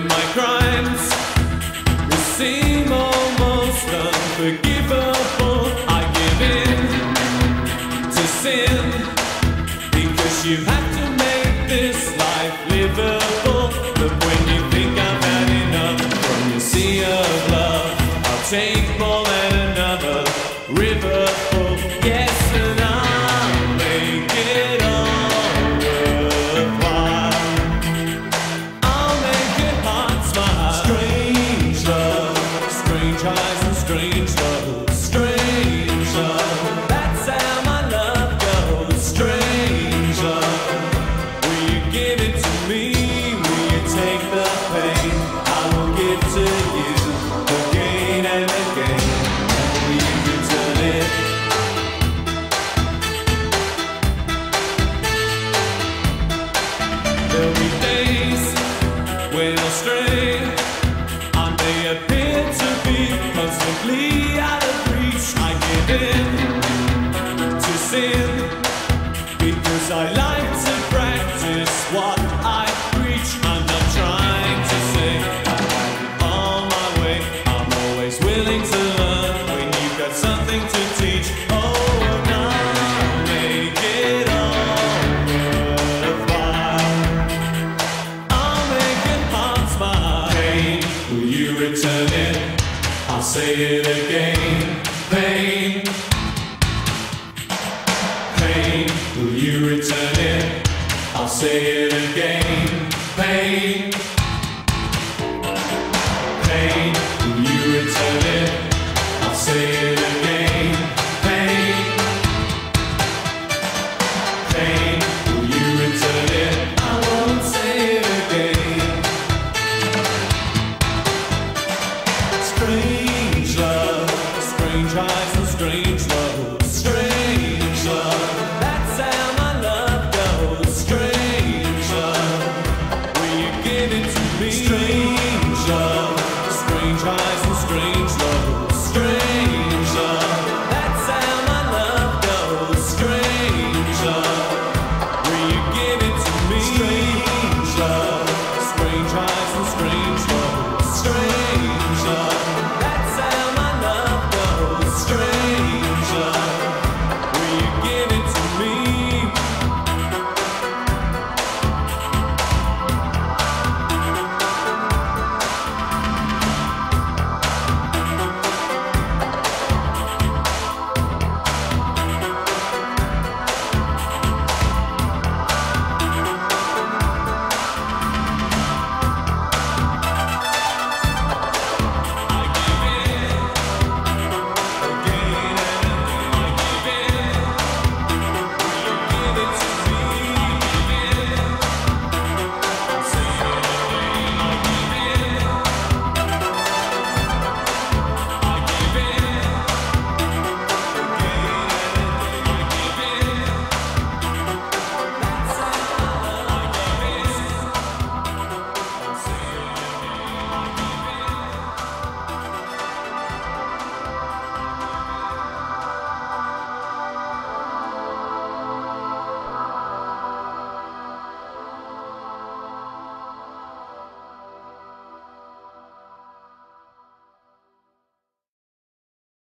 my crimes may seem almost unforgivable, I give in to sin, because you have to make this life livable. But when you think I've had enough from your sea of love, I'll take more than another river full. Yes, and I'll make it all worthwhile. I'll make your heart smile. Strange love, strange eyes and strange love. Strange love, that's how my love goes. Strange love, will you give it to me? Will you take the pain I will give to you again and again? And will you return it? There'll be days when I stray. I may appear to be constantly out of reach. I give in to sin, because I like to practice what I preach. I'm not trying to say I have it all my way. I'm always willing to learn when you've got something to teach. Oh, and I'll make it all worthwhile. I'll make your heart smile. Pain, will you return it? I'll say it again. Pain, pain, will you return it? I'll say it again. Pain, pain, will you return it? I'll say it again. Pain, pain, will you return it? I won't say it again. Strange love, strange eyes and strange love. Strange love, that's how my love goes. Strange love, will you give it to me? Strange